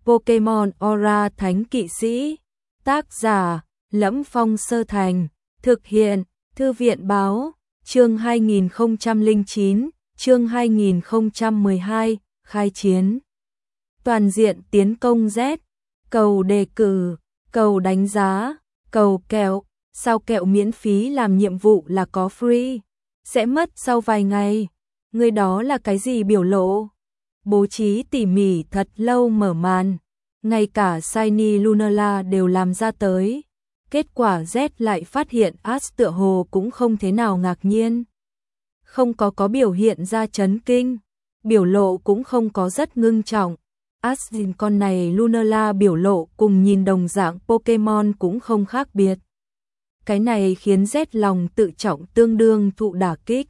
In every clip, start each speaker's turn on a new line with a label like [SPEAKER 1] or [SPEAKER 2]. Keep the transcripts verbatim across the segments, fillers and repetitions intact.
[SPEAKER 1] Pokemon Aura Thánh Kỵ Sĩ. Tác giả: Lẫm Phong Sơ Thành. Thực hiện: Thư viện báo. Chương hai nghìn không trăm lẻ chín, chương hai nghìn không trăm mười hai, khai chiến. Toàn diện tiến công Z. Cầu đề cử, cầu đánh giá, cầu kẹo. Sao kẹo miễn phí làm nhiệm vụ là có free? Sẽ mất sau vài ngày. Người đó là cái gì biểu lộ? Bố trí tỉ mỉ thật lâu mở màn. Ngay cả Shiny Lunala đều làm ra tới. Kết quả Z lại phát hiện Ash tựa hồ cũng không thế nào ngạc nhiên. Không có có biểu hiện ra chấn kinh. Biểu lộ cũng không có rất ngưng trọng. Ash nhìn con này Lunala biểu lộ cùng nhìn đồng dạng Pokemon cũng không khác biệt. Cái này khiến Z lòng tự trọng tương đương thụ đả kích.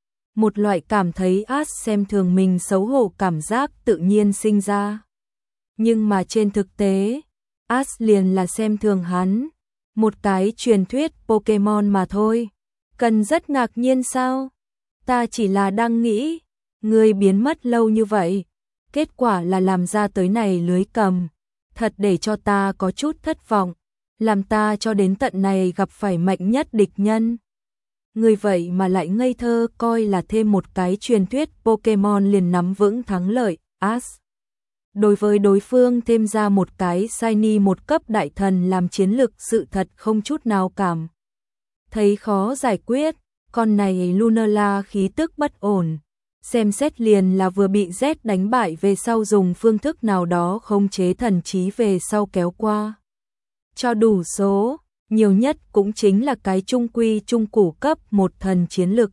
[SPEAKER 1] Một loại cảm thấy Ash xem thường mình xấu hổ cảm giác tự nhiên sinh ra. Nhưng mà trên thực tế, Ash liền là xem thường hắn. Một cái truyền thuyết Pokemon mà thôi. Cần rất ngạc nhiên sao? Ta chỉ là đang nghĩ, người biến mất lâu như vậy. Kết quả là làm ra tới này lưới cầm. Thật để cho ta có chút thất vọng. Làm ta cho đến tận này gặp phải mạnh nhất địch nhân. Người vậy mà lại ngây thơ coi là thêm một cái truyền thuyết Pokemon liền nắm vững thắng lợi. Ash đối với đối phương thêm ra một cái Shiny một cấp đại thần làm chiến lực sự thật không chút nào cảm. Thấy khó giải quyết, con này Lunala khí tức bất ổn. Xem xét liền là vừa bị Z đánh bại về sau dùng phương thức nào đó khống chế thần trí về sau kéo qua. Cho đủ số, nhiều nhất cũng chính là cái trung quy trung củ cấp một thần chiến lực.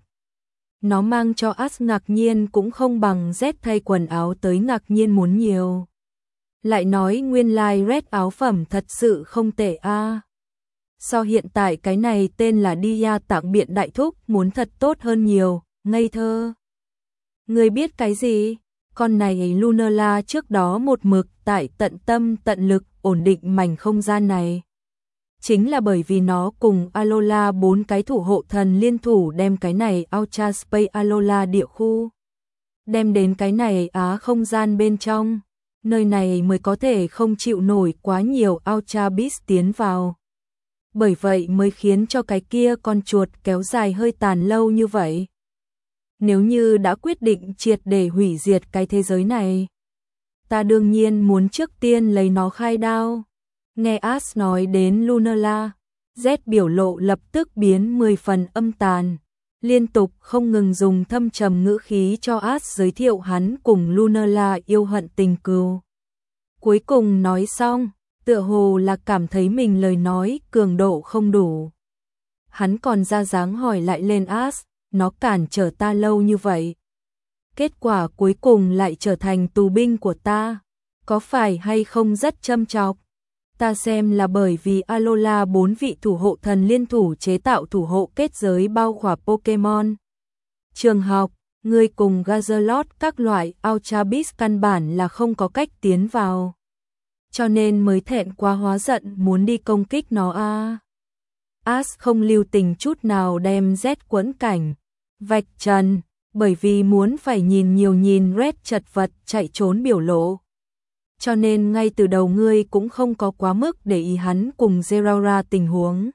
[SPEAKER 1] Nó mang cho Ash ngạc nhiên cũng không bằng Z thay quần áo tới ngạc nhiên muốn nhiều. Lại nói nguyên lai like Red áo phẩm thật sự không tệ a. À. So hiện tại cái này tên là Dia tặng biện đại thúc muốn thật tốt hơn nhiều, ngây thơ. Người biết cái gì? Con này Lunala trước đó một mực tại tận tâm tận lực ổn định mảnh không gian này. Chính là bởi vì nó cùng Alola bốn cái thủ hộ thần liên thủ đem cái này Ultra Space Alola địa khu. Đem đến cái này á không gian bên trong. Nơi này mới có thể không chịu nổi quá nhiều Ultra Beast tiến vào. Bởi vậy mới khiến cho cái kia con chuột kéo dài hơi tàn lâu như vậy. Nếu như đã quyết định triệt để hủy diệt cái thế giới này, ta đương nhiên muốn trước tiên lấy nó khai đao. Nghe Ash nói đến Lunala, Z biểu lộ lập tức biến mười phần âm tàn, liên tục không ngừng dùng thâm trầm ngữ khí cho Ash giới thiệu hắn cùng Lunala yêu hận tình cừu. Cuối cùng nói xong, tựa hồ là cảm thấy mình lời nói cường độ không đủ. Hắn còn ra dáng hỏi lại lên Ash, nó cản trở ta lâu như vậy. Kết quả cuối cùng lại trở thành tù binh của ta, có phải hay không rất châm chọc? Ta xem là bởi vì Alola bốn vị thủ hộ thần liên thủ chế tạo thủ hộ kết giới bao khỏa Pokemon. Trường học, ngươi cùng Gazalot các loại Ultra Beast căn bản là không có cách tiến vào. Cho nên mới thẹn quá hóa giận muốn đi công kích nó a. À. Ash không lưu tình chút nào đem Z quẫn cảnh, vạch trần, bởi vì muốn phải nhìn nhiều nhìn Red chật vật chạy trốn biểu lộ. Cho nên ngay từ đầu ngươi cũng không có quá mức để ý hắn cùng Zeraora tình huống.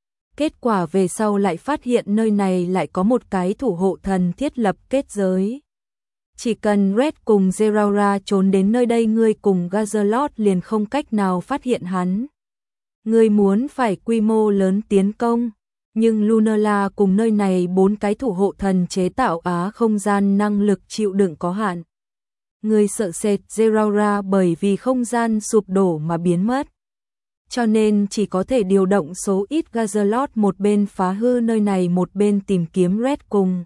[SPEAKER 1] Kết quả về sau lại phát hiện nơi này lại có một cái thủ hộ thần thiết lập kết giới. Chỉ cần Red cùng Zeraora trốn đến nơi đây ngươi cùng Gazalot liền không cách nào phát hiện hắn. Ngươi muốn phải quy mô lớn tiến công, nhưng Lunala cùng nơi này bốn cái thủ hộ thần chế tạo á không gian năng lực chịu đựng có hạn. Người sợ sệt Zeraora bởi vì không gian sụp đổ mà biến mất. Cho nên chỉ có thể điều động số ít Gazalot một bên phá hư nơi này một bên tìm kiếm Red cùng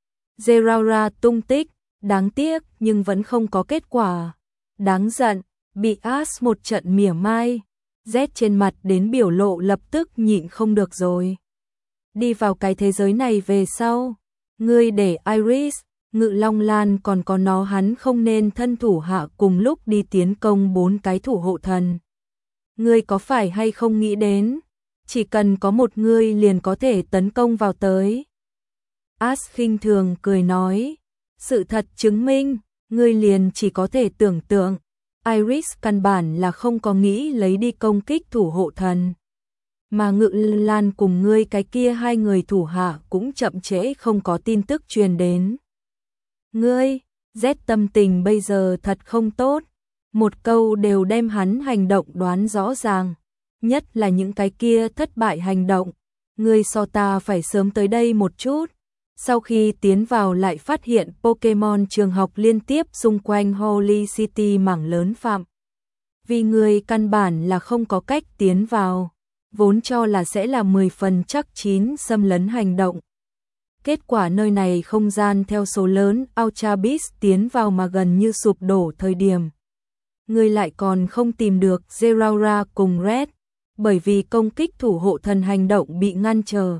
[SPEAKER 1] Zeraora tung tích. Đáng tiếc nhưng vẫn không có kết quả. Đáng giận, bị Ash một trận mỉa mai. Z trên mặt đến biểu lộ lập tức nhịn không được rồi. Đi vào cái thế giới này về sau. Ngươi để Iris, Ngự Long Lan còn có nó hắn không nên thân thủ hạ cùng lúc đi tiến công bốn cái thủ hộ thần. Ngươi có phải hay không nghĩ đến, chỉ cần có một ngươi liền có thể tấn công vào tới. Ash khinh thường cười nói, sự thật chứng minh, ngươi liền chỉ có thể tưởng tượng, Iris căn bản là không có nghĩ lấy đi công kích thủ hộ thần. Mà Ngự Lan cùng ngươi cái kia hai người thủ hạ cũng chậm trễ không có tin tức truyền đến. Ngươi, Z tâm tình bây giờ thật không tốt, một câu đều đem hắn hành động đoán rõ ràng, nhất là những cái kia thất bại hành động. Ngươi so ta phải sớm tới đây một chút. Sau khi tiến vào lại phát hiện Pokemon trường học liên tiếp xung quanh Holy City mảng lớn phạm. Vì người căn bản là không có cách tiến vào, vốn cho là sẽ là mười phần chắc chín xâm lấn hành động. Kết quả nơi này không gian theo số lớn Ultra Beast tiến vào mà gần như sụp đổ thời điểm. Người lại còn không tìm được Zeraora cùng Red, bởi vì công kích thủ hộ thần hành động bị ngăn trở.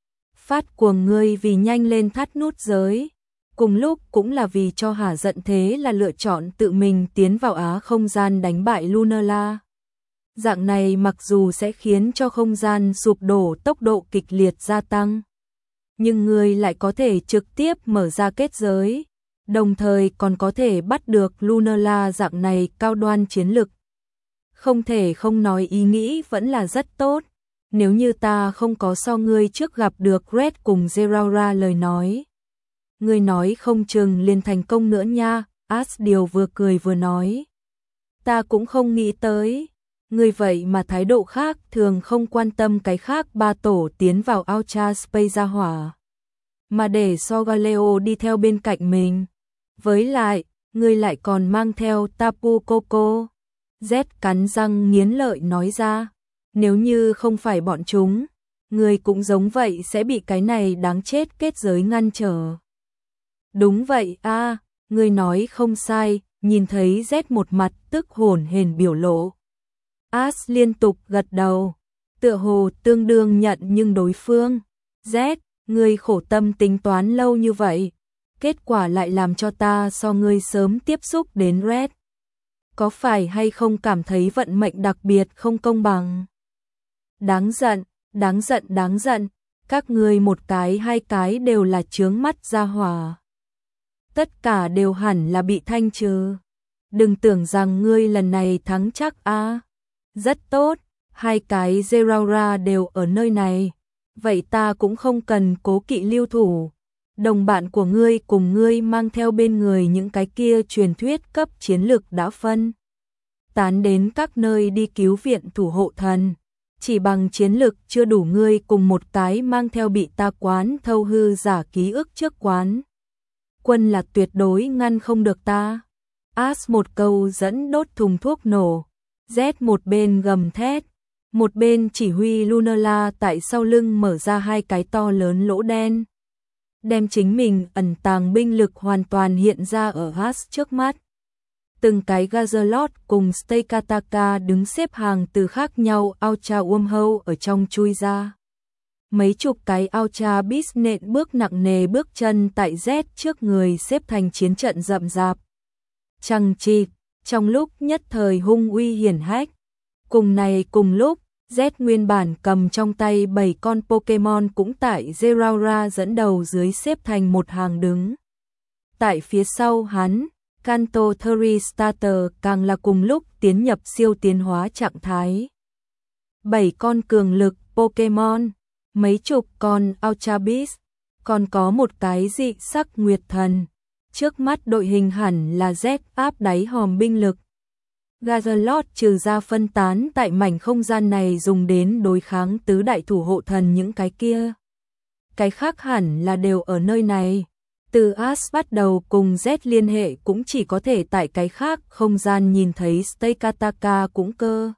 [SPEAKER 1] Phát cuồng ngươi vì nhanh lên thắt nút giới, cùng lúc cũng là vì cho hả giận thế là lựa chọn tự mình tiến vào á không gian đánh bại Lunala. Dạng này mặc dù sẽ khiến cho không gian sụp đổ tốc độ kịch liệt gia tăng, nhưng ngươi lại có thể trực tiếp mở ra kết giới, đồng thời còn có thể bắt được Lunala dạng này cao đoan chiến lực. Không thể không nói ý nghĩ vẫn là rất tốt. Nếu như ta không có so ngươi trước gặp được Red cùng Zeraora lời nói, ngươi nói không chừng liền thành công nữa nha. Asdiel vừa cười vừa nói. Ta cũng không nghĩ tới. Ngươi vậy mà thái độ khác thường không quan tâm cái khác ba tổ tiến vào Ultra Space ra hỏa, mà để so Galeo đi theo bên cạnh mình. Với lại, ngươi lại còn mang theo Tapu Koko. Z cắn răng nghiến lợi nói ra. Nếu như không phải bọn chúng, người cũng giống vậy sẽ bị cái này đáng chết kết giới ngăn trở. Đúng vậy a, à, người nói không sai, nhìn thấy Z một mặt tức hổn hển biểu lộ. As liên tục gật đầu, tựa hồ tương đương nhận nhưng đối phương. Z, người khổ tâm tính toán lâu như vậy, kết quả lại làm cho ta so ngươi sớm tiếp xúc đến Red. Có phải hay không cảm thấy vận mệnh đặc biệt không công bằng? Đáng giận, đáng giận, đáng giận, các ngươi một cái hai cái đều là chướng mắt ra hỏa. Tất cả đều hẳn là bị thanh trừ. Đừng tưởng rằng ngươi lần này thắng chắc a. À. Rất tốt, hai cái Zeraora đều ở nơi này. Vậy ta cũng không cần cố kỵ lưu thủ. Đồng bạn của ngươi cùng ngươi mang theo bên người những cái kia truyền thuyết cấp chiến lực đã phân tán đến các nơi đi cứu viện thủ hộ thần. Chỉ bằng chiến lực chưa đủ ngươi cùng một cái mang theo bị ta quán thâu hư giả ký ức trước quán. Quân là tuyệt đối ngăn không được ta. As một câu dẫn đốt thùng thuốc nổ. Z một bên gầm thét, một bên chỉ huy Lunala tại sau lưng mở ra hai cái to lớn lỗ đen. Đem chính mình ẩn tàng binh lực hoàn toàn hiện ra ở As trước mắt. Từng cái Gazalot cùng Stakataka đứng xếp hàng từ khác nhau Ultra Wormhole ở trong chui ra. Mấy chục cái Ultra Beast nện bước nặng nề bước chân tại Z trước người xếp thành chiến trận rậm rạp. Chằng chịt, trong lúc nhất thời hung uy hiển hách. Cùng này cùng lúc, Z nguyên bản cầm trong tay bảy con Pokemon cũng tại Zeraora dẫn đầu dưới xếp thành một hàng đứng. Tại phía sau hắn, Kanto Theory Starter càng là cùng lúc tiến nhập siêu tiến hóa trạng thái. Bảy con cường lực Pokemon, mấy chục con Ultra Beast, còn có một cái dị sắc Nguyệt Thần. Trước mắt đội hình hẳn là Z áp đáy hòm binh lực. Gazalot trừ ra phân tán tại mảnh không gian này dùng đến đối kháng tứ đại thủ hộ thần những cái kia. Cái khác hẳn là đều ở nơi này. Từ As bắt đầu cùng Z liên hệ cũng chỉ có thể tại cái khác không gian nhìn thấy Stakataka cũng cơ.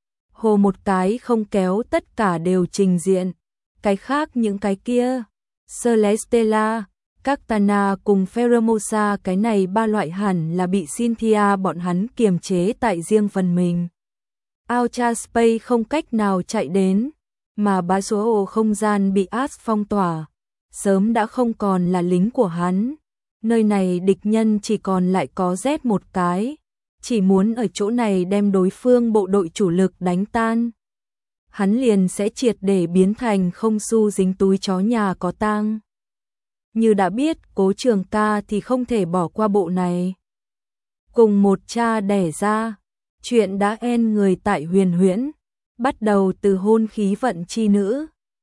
[SPEAKER 1] Hồ một cái không kéo tất cả đều trình diện. Cái khác những cái kia, Celestella, Cactana cùng Pheromosa cái này ba loại hẳn là bị Cynthia bọn hắn kiềm chế tại riêng phần mình. Ultra Space không cách nào chạy đến, mà bá số không gian bị As phong tỏa. Sớm đã không còn là lính của hắn. Nơi này địch nhân chỉ còn lại có Z một cái. Chỉ muốn ở chỗ này đem đối phương bộ đội chủ lực đánh tan. Hắn liền sẽ triệt để biến thành không xu dính túi chó nhà có tang. Như đã biết, Cố Trường Ca thì không thể bỏ qua bộ này. cùng một cha đẻ ra. Chuyện đã en người tại Huyền Huyễn, bắt đầu từ hôn khí vận chi nữ.